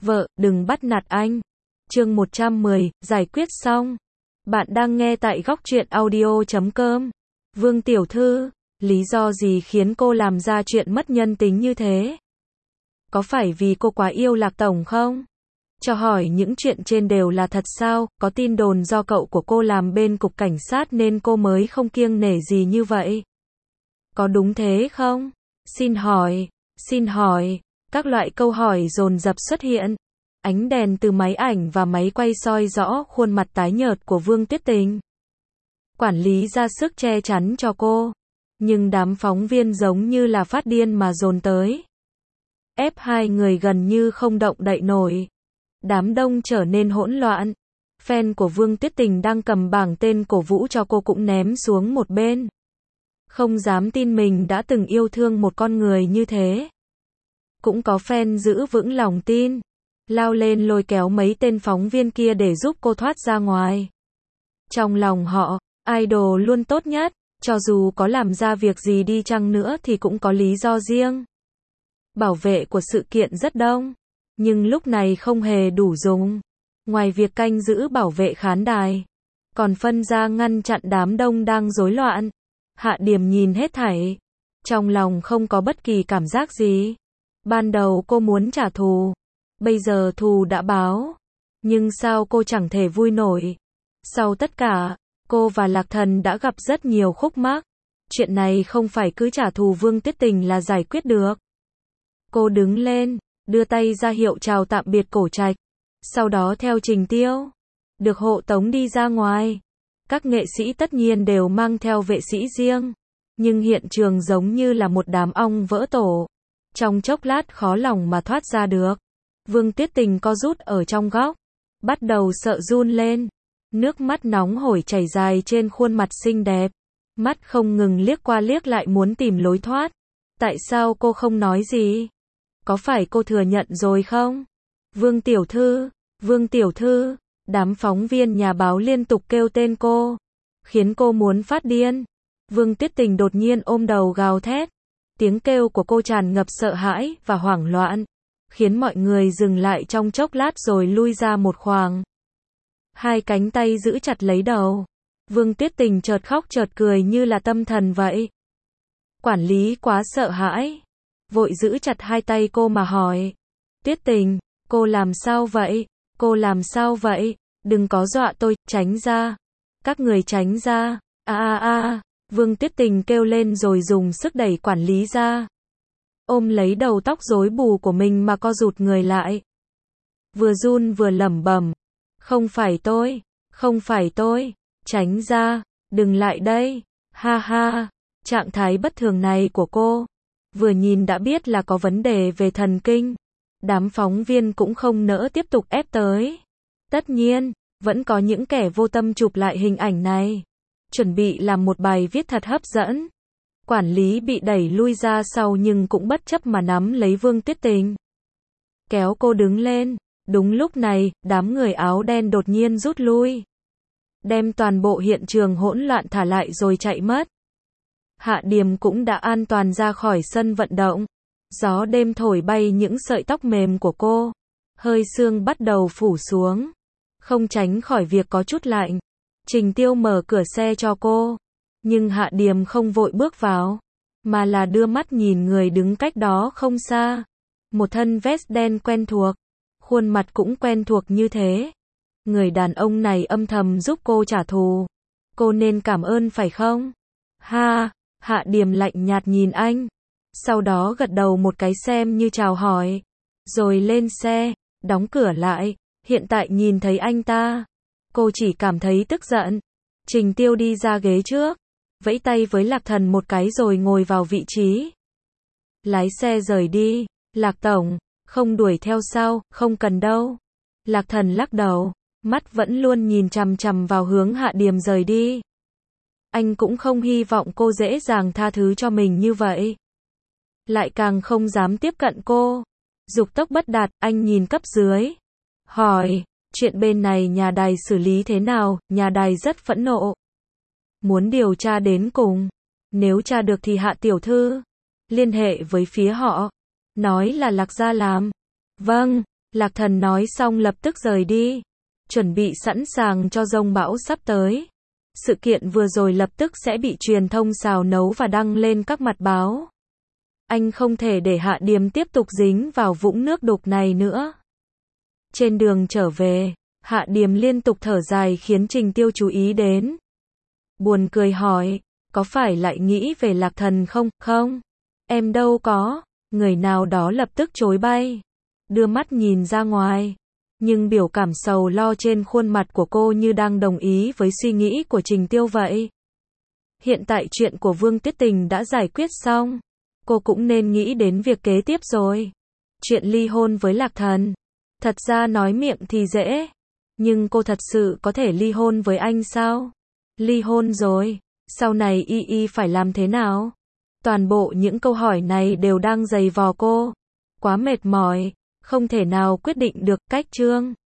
Vợ, đừng bắt nạt anh. Chương 110, giải quyết xong. Bạn đang nghe tại góc truyện audio.com. Vương tiểu thư, lý do gì khiến cô làm ra chuyện mất nhân tính như thế? Có phải vì cô quá yêu Lạc tổng không? Cho hỏi những chuyện trên đều là thật sao? Có tin đồn do cậu của cô làm bên cục cảnh sát nên cô mới không kiêng nể gì như vậy? Có đúng thế không? Xin hỏi. Các loại câu hỏi dồn dập xuất hiện. Ánh đèn từ máy ảnh và máy quay soi rõ khuôn mặt tái nhợt của Vương Tuyết Tình. Quản lý ra sức che chắn cho cô, nhưng đám phóng viên giống như là phát điên mà dồn tới, ép hai người gần như không động đậy nổi. Đám đông trở nên hỗn loạn. Fan của Vương Tuyết Tình đang cầm bảng tên cổ vũ cho cô cũng ném xuống một bên. Không dám tin mình đã từng yêu thương một con người như thế. Cũng có fan giữ vững lòng tin, lao lên lôi kéo mấy tên phóng viên kia để giúp cô thoát ra ngoài. Trong lòng họ, idol luôn tốt nhất, cho dù có làm ra việc gì đi chăng nữa thì cũng có lý do riêng. Bảo vệ của sự kiện rất đông, nhưng lúc này không hề đủ dùng. Ngoài việc canh giữ bảo vệ khán đài, còn phân ra ngăn chặn đám đông đang rối loạn. Hạ Điềm nhìn hết thảy, trong lòng không có bất kỳ cảm giác gì. Ban đầu cô muốn trả thù, bây giờ thù đã báo, nhưng sao cô chẳng thể vui nổi? Sau tất cả, cô và Lạc Thần đã gặp rất nhiều khúc mắc. Chuyện này không phải cứ trả thù Vương Tuyết Tình là giải quyết được. Cô đứng lên, đưa tay ra hiệu chào tạm biệt Cổ Trạch, sau đó theo Trình Tiêu, được hộ tống đi ra ngoài. Các nghệ sĩ tất nhiên đều mang theo vệ sĩ riêng, nhưng hiện trường giống như là một đám ong vỡ tổ. Trong chốc lát khó lòng mà thoát ra được. Vương Tuyết Tình co rút ở trong góc, bắt đầu sợ run lên. Nước mắt nóng hổi chảy dài trên khuôn mặt xinh đẹp. Mắt không ngừng liếc qua liếc lại muốn tìm lối thoát. Tại sao cô không nói gì? Có phải cô thừa nhận rồi không? Vương tiểu thư, đám phóng viên nhà báo liên tục kêu tên cô, khiến cô muốn phát điên. Vương Tuyết Tình đột nhiên ôm đầu gào thét. Tiếng kêu của cô tràn ngập sợ hãi và hoảng loạn, khiến mọi người dừng lại trong chốc lát rồi lui ra một khoảng. Hai cánh tay giữ chặt lấy đầu. Vương Tuyết Tình chợt khóc chợt cười như là tâm thần vậy. Quản lý quá sợ hãi, vội giữ chặt hai tay cô mà hỏi. Tuyết Tình, cô làm sao vậy? Cô làm sao vậy? Đừng có dọa tôi, tránh ra. Các người tránh ra. Vương Tuyết Tình kêu lên rồi dùng sức đẩy quản lý ra. Ôm lấy đầu tóc rối bù của mình mà co rụt người lại. Vừa run vừa lẩm bẩm. Không phải tôi, tránh ra, đừng lại đây, ha ha. Trạng thái bất thường này của cô, vừa nhìn đã biết là có vấn đề về thần kinh. Đám phóng viên cũng không nỡ tiếp tục ép tới. Tất nhiên, vẫn có những kẻ vô tâm chụp lại hình ảnh này, chuẩn bị làm một bài viết thật hấp dẫn. Quản lý bị đẩy lui ra sau nhưng cũng bất chấp mà nắm lấy Vương Tuyết Tình, kéo cô đứng lên. Đúng lúc này, đám người áo đen đột nhiên rút lui, đem toàn bộ hiện trường hỗn loạn thả lại rồi chạy mất. Hạ Điềm cũng đã an toàn ra khỏi sân vận động. Gió đêm thổi bay những sợi tóc mềm của cô, hơi sương bắt đầu phủ xuống, không tránh khỏi việc có chút lạnh. Trình Tiêu mở cửa xe cho cô, nhưng Hạ Điềm không vội bước vào, mà là đưa mắt nhìn người đứng cách đó không xa. Một thân vest đen quen thuộc, khuôn mặt cũng quen thuộc như thế. Người đàn ông này âm thầm giúp cô trả thù. Cô nên cảm ơn phải không? Hạ Điềm lạnh nhạt nhìn anh, sau đó gật đầu một cái xem như chào hỏi, rồi lên xe, đóng cửa lại. Hiện tại nhìn thấy anh ta, cô chỉ cảm thấy tức giận. Trình Tiêu đi ra ghế trước, vẫy tay với Lạc Thần một cái rồi ngồi vào vị trí. Lái xe rời đi. Lạc tổng, không đuổi theo sao? Không cần đâu. Lạc Thần lắc đầu, mắt vẫn luôn nhìn chằm chằm vào hướng Hạ Điềm rời đi. Anh cũng không hy vọng cô dễ dàng tha thứ cho mình như vậy, lại càng không dám tiếp cận cô. Dục tốc bất đạt, anh nhìn cấp dưới, hỏi, chuyện bên này nhà đài xử lý thế nào? Nhà đài rất phẫn nộ, muốn điều tra đến cùng. Nếu tra được thì Hạ tiểu thư liên hệ với phía họ, nói là Lạc gia làm. Vâng, Lạc Thần nói xong lập tức rời đi, chuẩn bị sẵn sàng cho dông bão sắp tới. Sự kiện vừa rồi lập tức sẽ bị truyền thông xào nấu và đăng lên các mặt báo. Anh không thể để Hạ Điềm tiếp tục dính vào vũng nước đục này nữa. Trên đường trở về, Hạ Điềm liên tục thở dài khiến Trình Tiêu chú ý đến. Buồn cười hỏi, có phải lại nghĩ về Lạc Thần không? Không, em đâu có. Người nào đó lập tức chối bay, đưa mắt nhìn ra ngoài. Nhưng biểu cảm sầu lo trên khuôn mặt của cô như đang đồng ý với suy nghĩ của Trình Tiêu vậy. Hiện tại chuyện của Vương Tuyết Tình đã giải quyết xong, cô cũng nên nghĩ đến việc kế tiếp rồi. Chuyện ly hôn với Lạc Thần. Thật ra nói miệng thì dễ, nhưng cô thật sự có thể ly hôn với anh sao? Ly hôn rồi, sau này y phải làm thế nào? Toàn bộ những câu hỏi này đều đang giày vò cô. Quá mệt mỏi, không thể nào quyết định được. Cách chương